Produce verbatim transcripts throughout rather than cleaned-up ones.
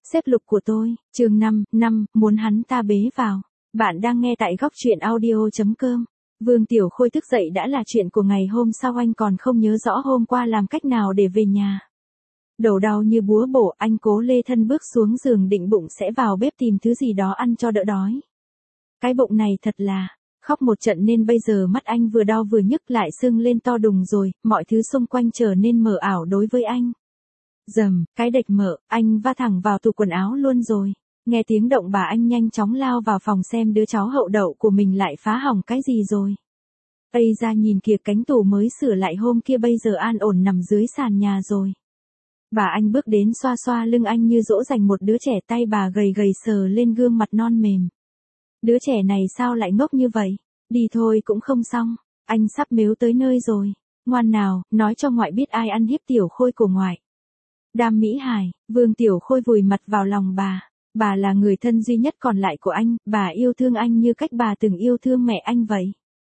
Xếp lục của tôi, chương năm, năm, muốn hắn ta bế vào. Bạn đang nghe tại góc truyện audio.com. Vương Tiểu Khôi thức dậy đã là chuyện của ngày hôm sau, anh còn không nhớ rõ hôm qua làm cách nào để về nhà. Đầu đau như búa bổ, anh cố lê thân bước xuống giường định bụng sẽ vào bếp tìm thứ gì đó ăn cho đỡ đói. Cái bụng này thật là, khóc một trận nên bây giờ mắt anh vừa đau vừa nhức lại sưng lên to đùng rồi, mọi thứ xung quanh trở nên mờ ảo đối với anh. Dầm, cái đệch mở, anh va thẳng vào tủ quần áo luôn rồi. Nghe tiếng động bà anh nhanh chóng lao vào phòng xem đứa cháu hậu đậu của mình lại phá hỏng cái gì rồi. Ây ra nhìn kìa, cánh tủ mới sửa lại hôm kia bây giờ an ổn nằm dưới sàn nhà rồi. Bà anh bước đến xoa xoa lưng anh như dỗ dành một đứa trẻ, tay bà gầy gầy sờ lên gương mặt non mềm. Đứa trẻ này sao lại ngốc như vậy? Đi thôi cũng không xong, anh sắp mếu tới nơi rồi. Ngoan nào, nói cho ngoại biết ai ăn hiếp Tiểu Khôi của ngoại. Đam Mỹ Hải, Vương Tiểu Khôi vùi mặt vào lòng bà. Bà là người thân duy nhất còn lại của anh, bà yêu thương anh như cách bà từng yêu thương mẹ anh vậy.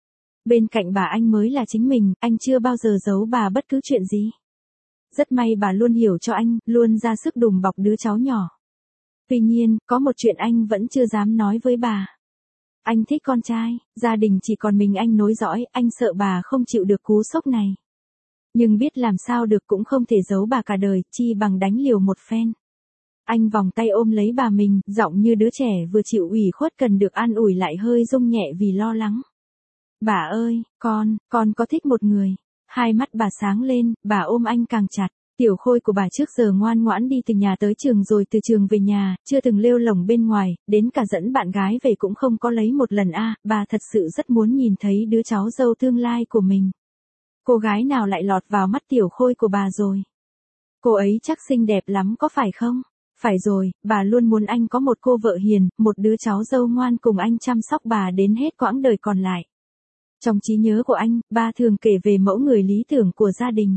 Bên cạnh bà anh mới là chính mình, anh chưa bao giờ giấu bà bất cứ chuyện gì. Rất may bà luôn hiểu cho anh, luôn ra sức đùm bọc đứa cháu nhỏ. Tuy nhiên, có một chuyện anh vẫn chưa dám nói với bà. Anh thích con trai, gia đình chỉ còn mình anh nối dõi, anh sợ bà không chịu được cú sốc này. Nhưng biết làm sao được, cũng không thể giấu bà cả đời, chi bằng đánh liều một phen. Anh vòng tay ôm lấy bà mình, giọng như đứa trẻ vừa chịu ủy khuất cần được an ủi lại hơi rung nhẹ vì lo lắng. Bà ơi, con, con có thích một người. Hai mắt bà sáng lên, bà ôm anh càng chặt. Tiểu Khôi của bà trước giờ ngoan ngoãn đi từ nhà tới trường rồi từ trường về nhà, chưa từng lêu lổng bên ngoài, đến cả dẫn bạn gái về cũng không có lấy một lần a. À, bà thật sự rất muốn nhìn thấy đứa cháu dâu tương lai của mình. Cô gái nào lại lọt vào mắt Tiểu Khôi của bà rồi? Cô ấy chắc xinh đẹp lắm có phải không? Phải rồi, bà luôn muốn anh có một cô vợ hiền, một đứa cháu dâu ngoan cùng anh chăm sóc bà đến hết quãng đời còn lại. Trong trí nhớ của anh, ba thường kể về mẫu người lý tưởng của gia đình.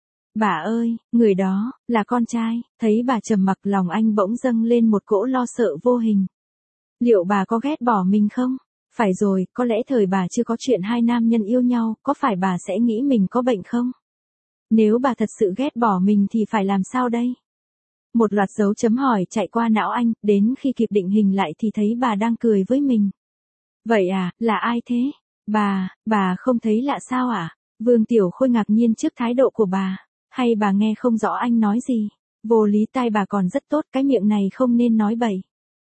Bà ơi, người đó, là con trai. Thấy bà trầm mặc, lòng anh bỗng dâng lên một cỗ lo sợ vô hình. Liệu bà có ghét bỏ mình không? Phải rồi, có lẽ thời bà chưa có chuyện hai nam nhân yêu nhau, có phải bà sẽ nghĩ mình có bệnh không? Nếu bà thật sự ghét bỏ mình thì phải làm sao đây? Một loạt dấu chấm hỏi chạy qua não anh, đến khi kịp định hình lại thì thấy bà đang cười với mình. Vậy à, là ai thế? Bà, bà không thấy lạ sao à? Vương Tiểu Khôi ngạc nhiên trước thái độ của bà. Hay bà nghe không rõ anh nói gì? Vô lý, tai bà còn rất tốt, cái miệng này không nên nói bậy.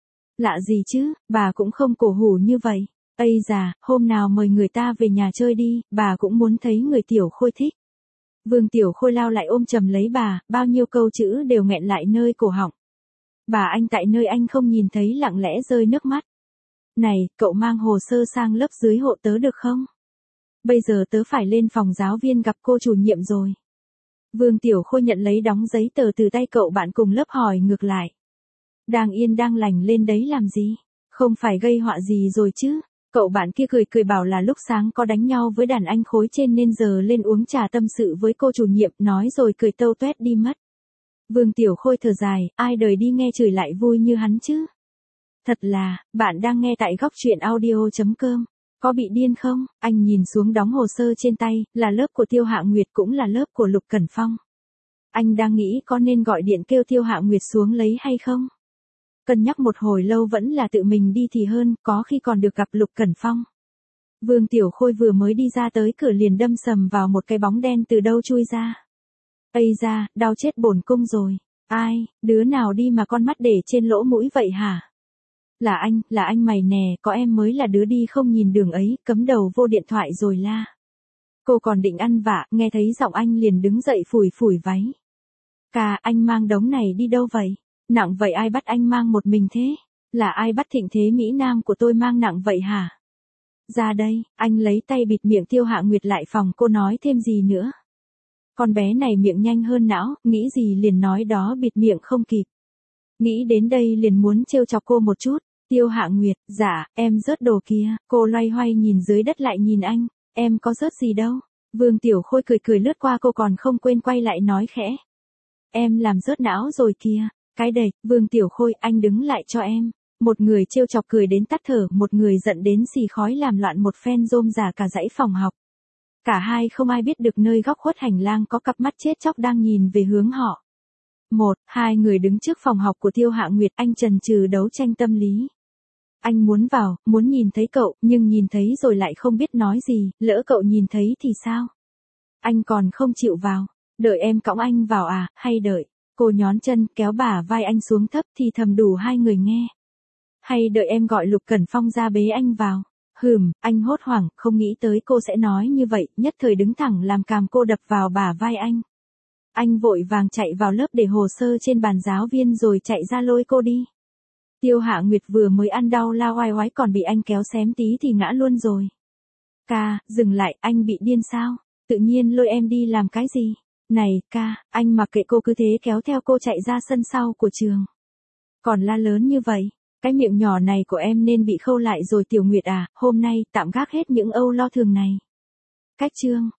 Lạ gì chứ, bà cũng không cổ hủ như vậy. Ây già, hôm nào mời người ta về nhà chơi đi, bà cũng muốn thấy người Tiểu Khôi thích. Vương Tiểu Khôi lao lại ôm chầm lấy bà, bao nhiêu câu chữ đều nghẹn lại nơi cổ họng. Bà anh tại nơi anh không nhìn thấy lặng lẽ rơi nước mắt. Này, cậu mang hồ sơ sang lớp dưới hộ tớ được không? Bây giờ tớ phải lên phòng giáo viên gặp cô chủ nhiệm rồi. Vương Tiểu Khôi nhận lấy đóng giấy tờ từ tay cậu bạn cùng lớp hỏi ngược lại. Đang yên đang lành lên đấy làm gì? Không phải gây họa gì rồi chứ? Cậu bạn kia cười cười bảo là lúc sáng có đánh nhau với đàn anh khối trên nên giờ lên uống trà tâm sự với cô chủ nhiệm, nói rồi cười tâu tuét đi mất. Vương Tiểu Khôi thở dài, ai đời đi nghe chửi lại vui như hắn chứ? Thật là, bạn đang nghe tại góc truyện audio.com. Có bị điên không? Anh nhìn xuống đóng hồ sơ trên tay, là lớp của Tiêu Hạ Nguyệt cũng là lớp của Lục Cẩn Phong. Anh đang nghĩ có nên gọi điện kêu Tiêu Hạ Nguyệt xuống lấy hay không? Cân nhắc một hồi lâu vẫn là tự mình đi thì hơn, có khi còn được gặp Lục Cẩn Phong. Vương Tiểu Khôi vừa mới đi ra tới cửa liền đâm sầm vào một cái bóng đen từ đâu chui ra. Ây da, đau chết bổn cung rồi. Ai, đứa nào đi mà con mắt để trên lỗ mũi vậy hả? Là anh, là anh mày nè, có em mới là đứa đi không nhìn đường ấy, cấm đầu vô điện thoại rồi la. Cô còn định ăn vạ, nghe thấy giọng anh liền đứng dậy phủi phủi váy. Ca, anh mang đống này đi đâu vậy? Nặng vậy ai bắt anh mang một mình thế? Là ai bắt thịnh thế Mỹ Nam của tôi mang nặng vậy hả? Ra đây, anh lấy tay bịt miệng Tiêu Hạ Nguyệt lại phòng cô nói thêm gì nữa. Con bé này miệng nhanh hơn não, nghĩ gì liền nói đó, bịt miệng không kịp. Nghĩ đến đây liền muốn trêu chọc cô một chút. Tiêu Hạ Nguyệt, dạ, em rớt đồ kia. Cô loay hoay nhìn dưới đất lại nhìn anh. Em có rớt gì đâu. Vương Tiểu Khôi cười cười lướt qua cô còn không quên quay lại nói khẽ. Em làm rớt não rồi kìa. Cái đệch, Vương Tiểu Khôi, anh đứng lại cho em. Một người trêu chọc cười đến tắt thở, một người giận đến xì khói làm loạn một phen rôm rả cả dãy phòng học. Cả hai không ai biết được nơi góc khuất hành lang có cặp mắt chết chóc đang nhìn về hướng họ. Một, hai người đứng trước phòng học của Tiêu Hạ Nguyệt, anh chần chừ đấu tranh tâm lý. Anh muốn vào, muốn nhìn thấy cậu, nhưng nhìn thấy rồi lại không biết nói gì, lỡ cậu nhìn thấy thì sao? Anh còn không chịu vào. Đợi em cõng anh vào à, hay đợi? Cô nhón chân, kéo bả vai anh xuống thấp thì thầm đủ hai người nghe. Hay đợi em gọi Lục Cẩn Phong ra bế anh vào? Hừm, anh hốt hoảng, không nghĩ tới cô sẽ nói như vậy, nhất thời đứng thẳng làm càm cô đập vào bả vai anh. Anh vội vàng chạy vào lớp để hồ sơ trên bàn giáo viên rồi chạy ra lôi cô đi. Tiêu Hạ Nguyệt vừa mới ăn đau la oai oái còn bị anh kéo xém tí thì ngã luôn rồi. Ca, dừng lại, anh bị điên sao? Tự nhiên lôi em đi làm cái gì? Này, ca, anh mặc kệ cô cứ thế kéo theo cô chạy ra sân sau của trường. Còn la lớn như vậy, cái miệng nhỏ này của em nên bị khâu lại rồi Tiểu Nguyệt à, hôm nay tạm gác hết những âu lo thường này. Cách chương